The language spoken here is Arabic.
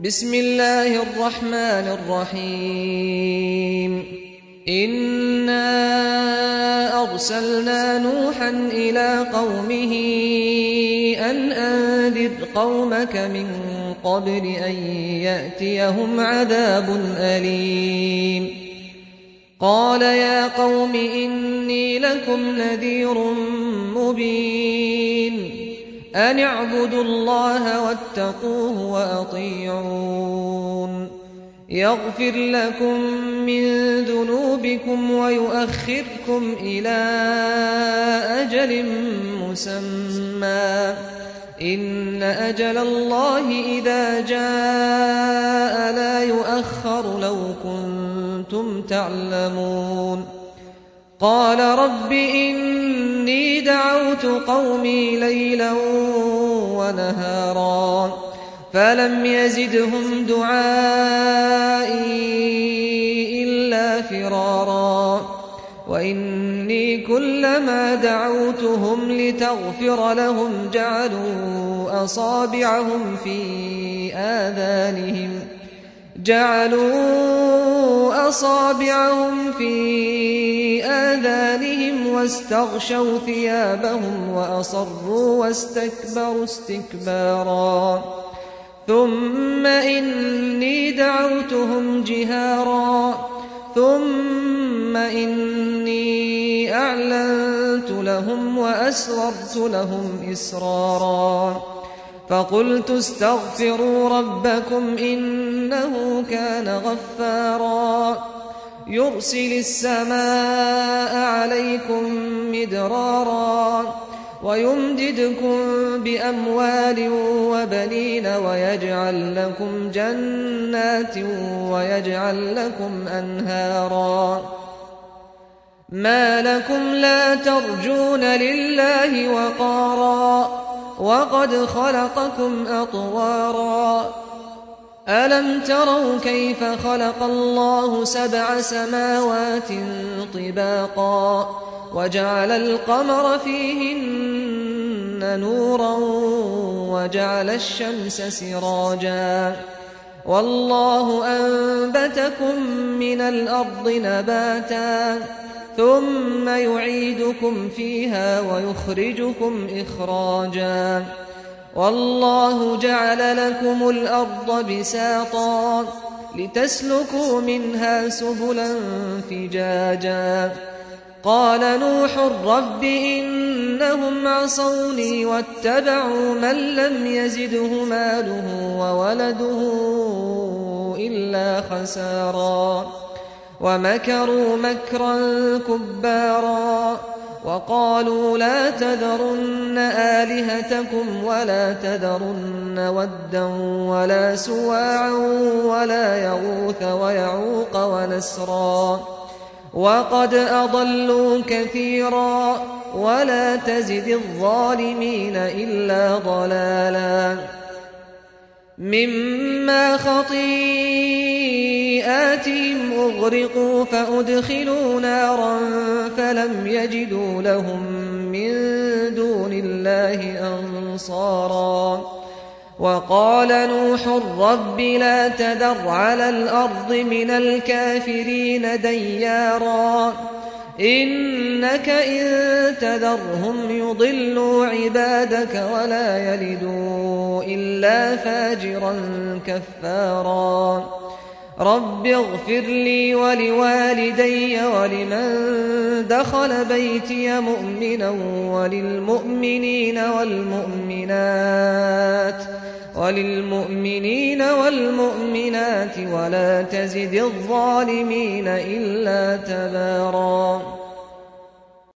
بسم الله الرحمن الرحيم إنا أرسلنا نوحا إلى قومه أن أنذر قومك من قبل أن يأتيهم عذاب أليم قال يا قوم إني لكم نذير مبين أن اعبدوا الله واتقوه وأطيعون يغفر لكم من ذنوبكم ويؤخركم إلى أجل مسمى إن أجل الله إذا جاء لا يؤخر لو كنتم تعلمون قال رب إني دعوت قومي ليلا ونهارا فلم يزدهم دعائي إلا فرارا وإني كلما دعوتهم لتغفر لهم جعلوا أصابعهم في آذانهم واستغشوا ثيابهم وأصروا واستكبروا استكبارا ثم إني دعوتهم جهارا ثم إني أعلنت لهم وأسررت لهم إسرارا فقلت استغفروا ربكم إنه كان غفارا يرسل السماء عليكم مدرارا ويمددكم بأموال وبنين ويجعل لكم جنات ويجعل لكم أنهارا ما لكم لا ترجون لله وقارا وقد خلقكم أطوارا ألم تروا كيف خلق الله 7 سماوات طباقا وجعل القمر فيهن نورا وجعل الشمس سراجا والله أنبتكم من الأرض نباتا ثم يعيدكم فيها ويخرجكم إخراجا والله جعل لكم الأرض بساطا لتسلكوا منها سبلا فجاجا قال نوح رب إنهم عصوني واتبعوا من لم يزده ماله وولده إلا خسارا ومكروا مكرا كبارا وقالوا لا تذرن آلهتكم ولا تذرن ودا ولا سواعا ولا يغوث ويعوق ونسرا وقد أضلوا كثيرا ولا تزد الظالمين إلا ضلالا مما خطيئاتهم أغرقوا فأدخلوا نارا فلم يجدوا لهم من دون الله أنصارا وقال نوح رب لا تذر على الأرض من الكافرين ديارا إنك إن تذرهم يضلوا عبادك ولا يلدوا إلا فاجرا كفارا رب اغفر لي ولوالدي ولمن دخل بيتي مؤمنا وللمؤمنين والمؤمنات ولا تزد الظالمين إلا تبارا